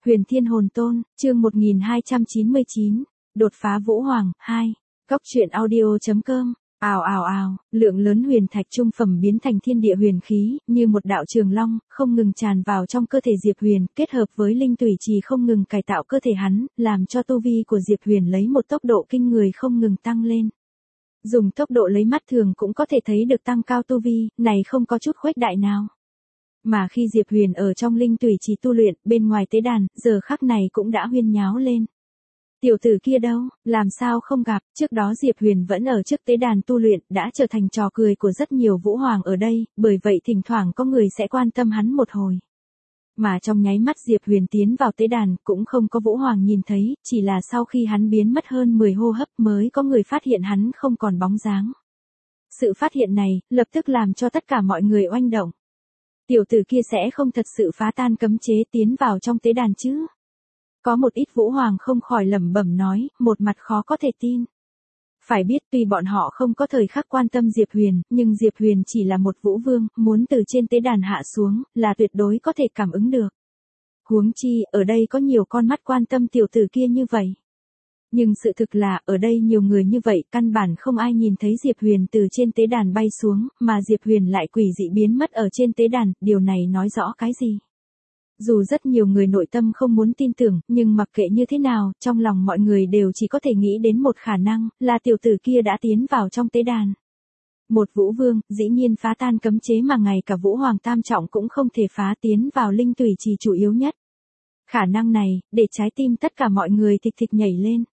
Huyền Thiên Hồn Tôn, chương 1299, đột phá Vũ Hoàng, 2. Cóc truyện audio.com. Ào, lượng lớn huyền thạch trung phẩm biến thành thiên địa huyền khí, như một đạo trường long, không ngừng tràn vào trong cơ thể Diệp Huyền, kết hợp với linh tùy trì không ngừng cải tạo cơ thể hắn, làm cho tu vi của Diệp Huyền lấy một tốc độ kinh người không ngừng tăng lên. Dùng tốc độ lấy mắt thường cũng có thể thấy được tăng cao tu vi, này không có chút khuếch đại nào. Mà khi Diệp Huyền ở trong linh tùy trì tu luyện, bên ngoài tế đàn, giờ khắc này cũng đã huyên nháo lên. Tiểu tử kia đâu, làm sao không gặp, trước đó Diệp Huyền vẫn ở trước tế đàn tu luyện, đã trở thành trò cười của rất nhiều vũ hoàng ở đây, bởi vậy thỉnh thoảng có người sẽ quan tâm hắn một hồi. Mà trong nháy mắt Diệp Huyền tiến vào tế đàn, cũng không có vũ hoàng nhìn thấy, chỉ là sau khi hắn biến mất hơn 10 hô hấp mới có người phát hiện hắn không còn bóng dáng. Sự phát hiện này, lập tức làm cho tất cả mọi người oanh động. Tiểu tử kia sẽ không thật sự phá tan cấm chế tiến vào trong tế đàn chứ? Có một ít vũ hoàng không khỏi lẩm bẩm nói, một mặt khó có thể tin. Phải biết tuy bọn họ không có thời khắc quan tâm Diệp Huyền, nhưng Diệp Huyền chỉ là một vũ vương, muốn từ trên tế đàn hạ xuống, là tuyệt đối có thể cảm ứng được. Huống chi, ở đây có nhiều con mắt quan tâm tiểu tử kia như vậy. Nhưng sự thực là, ở đây nhiều người như vậy, căn bản không ai nhìn thấy Diệp Huyền từ trên tế đàn bay xuống, mà Diệp Huyền lại quỷ dị biến mất ở trên tế đàn, điều này nói rõ cái gì? Dù rất nhiều người nội tâm không muốn tin tưởng, nhưng mặc kệ như thế nào, trong lòng mọi người đều chỉ có thể nghĩ đến một khả năng, là tiểu tử kia đã tiến vào trong tế đàn. Một vũ vương, dĩ nhiên phá tan cấm chế mà ngay cả vũ hoàng tam trọng cũng không thể phá, tiến vào linh tùy trì chủ yếu nhất. Khả năng này, để trái tim tất cả mọi người thịch thịch nhảy lên.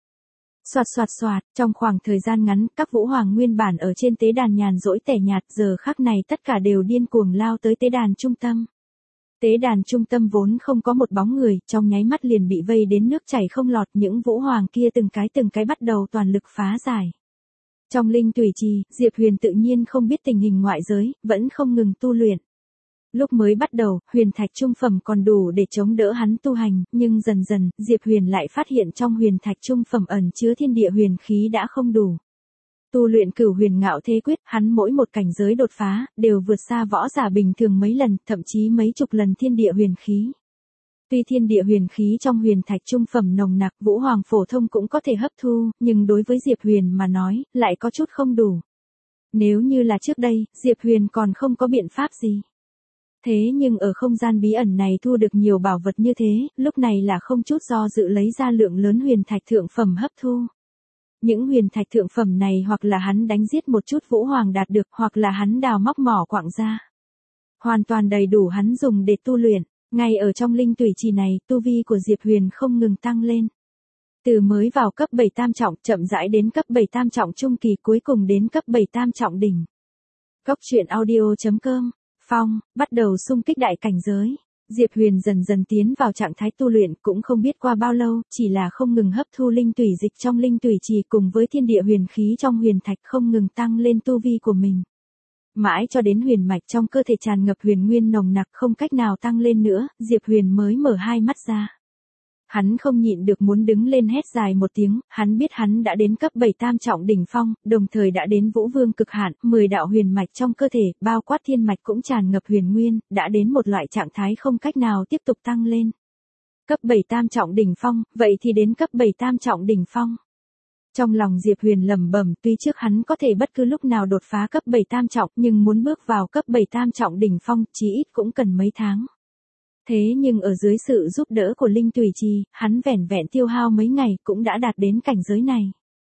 Soạt, trong khoảng thời gian ngắn, các vũ hoàng nguyên bản ở trên tế đàn nhàn rỗi tẻ nhạt, giờ khắc này tất cả đều điên cuồng lao tới tế đàn trung tâm. Tế đàn trung tâm vốn không có một bóng người, trong nháy mắt liền bị vây đến nước chảy không lọt, những vũ hoàng kia từng cái bắt đầu toàn lực phá giải. Trong linh tùy trì, Diệp Huyền tự nhiên không biết tình hình ngoại giới, vẫn không ngừng tu luyện. Lúc mới bắt đầu, huyền thạch trung phẩm còn đủ để chống đỡ hắn tu hành, nhưng dần dần, Diệp Huyền lại phát hiện trong huyền thạch trung phẩm ẩn chứa thiên địa huyền khí đã không đủ. Tu luyện Cửu Huyền Ngạo Thế Quyết, hắn mỗi một cảnh giới đột phá, đều vượt xa võ giả bình thường mấy lần, thậm chí mấy chục lần thiên địa huyền khí. Tuy thiên địa huyền khí trong huyền thạch trung phẩm nồng nặc, vũ hoàng phổ thông cũng có thể hấp thu, nhưng đối với Diệp Huyền mà nói, lại có chút không đủ. Nếu như là trước đây, Diệp Huyền còn không có biện pháp gì. Thế nhưng ở không gian bí ẩn này thu được nhiều bảo vật như thế, lúc này là không chút do dự lấy ra lượng lớn huyền thạch thượng phẩm hấp thu. Những huyền thạch thượng phẩm này hoặc là hắn đánh giết một chút vũ hoàng đạt được, hoặc là hắn đào móc mỏ quặng ra. Hoàn toàn đầy đủ hắn dùng để tu luyện, ngay ở trong linh tùy trì này, tu vi của Diệp Huyền không ngừng tăng lên. Từ mới vào cấp 7 tam trọng, chậm rãi đến cấp 7 tam trọng trung kỳ, cuối cùng đến cấp 7 tam trọng đỉnh. Cóc truyện audio.com. Phong, bắt đầu xung kích đại cảnh giới. Diệp Huyền dần dần tiến vào trạng thái tu luyện, cũng không biết qua bao lâu, chỉ là không ngừng hấp thu linh tùy dịch trong linh tùy trì cùng với thiên địa huyền khí trong huyền thạch, không ngừng tăng lên tu vi của mình. Mãi cho đến huyền mạch trong cơ thể tràn ngập huyền nguyên nồng nặc không cách nào tăng lên nữa, Diệp Huyền mới mở hai mắt ra. Hắn không nhịn được muốn đứng lên hét dài một tiếng, hắn biết hắn đã đến cấp 7 tam trọng đỉnh phong, đồng thời đã đến vũ vương cực hạn, 10 đạo huyền mạch trong cơ thể, bao quát thiên mạch cũng tràn ngập huyền nguyên, đã đến một loại trạng thái không cách nào tiếp tục tăng lên. Cấp 7 tam trọng đỉnh phong, vậy thì đến cấp 7 tam trọng đỉnh phong. Trong lòng Diệp Huyền lẩm bẩm, tuy trước hắn có thể bất cứ lúc nào đột phá cấp 7 tam trọng, nhưng muốn bước vào cấp 7 tam trọng đỉnh phong, chí ít cũng cần mấy tháng. Thế nhưng ở dưới sự giúp đỡ của linh tùy trì, hắn vẻn vẹn tiêu hao mấy ngày cũng đã đạt đến cảnh giới này.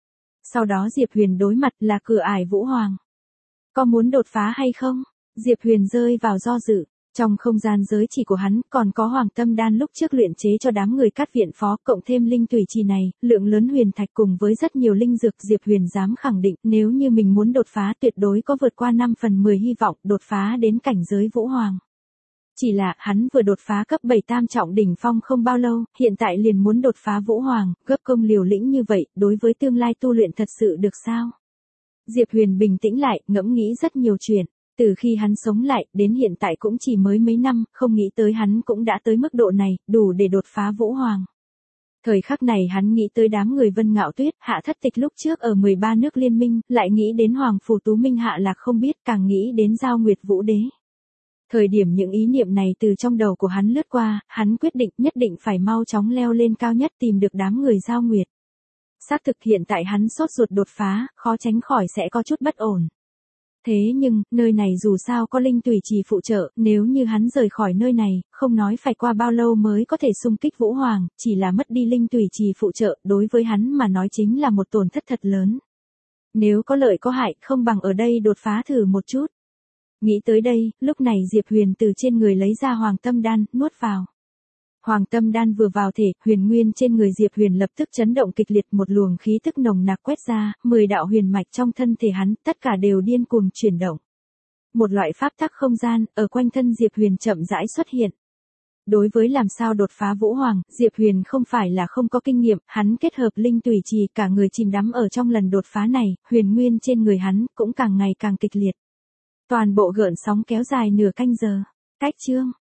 Sau đó Diệp Huyền đối mặt là cửa ải vũ hoàng. Có muốn đột phá hay không? Diệp Huyền rơi vào do dự. Trong không gian giới chỉ của hắn còn có hoàng tâm đan lúc trước luyện chế cho đám người cát viện phó, cộng thêm linh tùy trì này, lượng lớn huyền thạch cùng với rất nhiều linh dược, Diệp Huyền dám khẳng định nếu như mình muốn đột phá tuyệt đối có vượt qua 5/10 hy vọng đột phá đến cảnh giới vũ hoàng. Chỉ là, hắn vừa đột phá cấp 7 tam trọng đỉnh phong không bao lâu, hiện tại liền muốn đột phá vũ hoàng, gấp công liều lĩnh như vậy, đối với tương lai tu luyện thật sự được sao? Diệp Huyền bình tĩnh lại, ngẫm nghĩ rất nhiều chuyện, từ khi hắn sống lại, đến hiện tại cũng chỉ mới mấy năm, không nghĩ tới hắn cũng đã tới mức độ này, đủ để đột phá vũ hoàng. Thời khắc này hắn nghĩ tới đám người Vân Ngạo Tuyết, Hạ Thất Tịch lúc trước ở 13 nước liên minh, lại nghĩ đến Hoàng Phủ Tú Minh Hạ Lạc không biết, càng nghĩ đến Giao Nguyệt Vũ Đế. Thời điểm những ý niệm này từ trong đầu của hắn lướt qua, hắn quyết định nhất định phải mau chóng leo lên cao nhất tìm được đám người Giao Nguyệt. Xác thực hiện tại hắn sốt ruột đột phá, khó tránh khỏi sẽ có chút bất ổn. Thế nhưng, nơi này dù sao có linh tùy trì phụ trợ, nếu như hắn rời khỏi nơi này, không nói phải qua bao lâu mới có thể xung kích Vũ Hoàng, chỉ là mất đi linh tùy trì phụ trợ, đối với hắn mà nói chính là một tổn thất thật lớn. Nếu có lợi có hại, không bằng ở đây đột phá thử một chút. Nghĩ tới đây, lúc này Diệp Huyền từ trên người lấy ra Hoàng Tâm Đan, nuốt vào. Hoàng Tâm Đan vừa vào thể, huyền nguyên trên người Diệp Huyền lập tức chấn động kịch liệt, một luồng khí tức nồng nặc quét ra, 10 đạo huyền mạch trong thân thể hắn, tất cả đều điên cuồng chuyển động. Một loại pháp tắc không gian, ở quanh thân Diệp Huyền chậm rãi xuất hiện. Đối với làm sao đột phá Vũ Hoàng, Diệp Huyền không phải là không có kinh nghiệm, hắn kết hợp linh tùy trì, cả người chìm đắm ở trong lần đột phá này, huyền nguyên trên người hắn cũng càng ngày càng kịch liệt. Toàn bộ gợn sóng kéo dài nửa canh giờ. Cách chương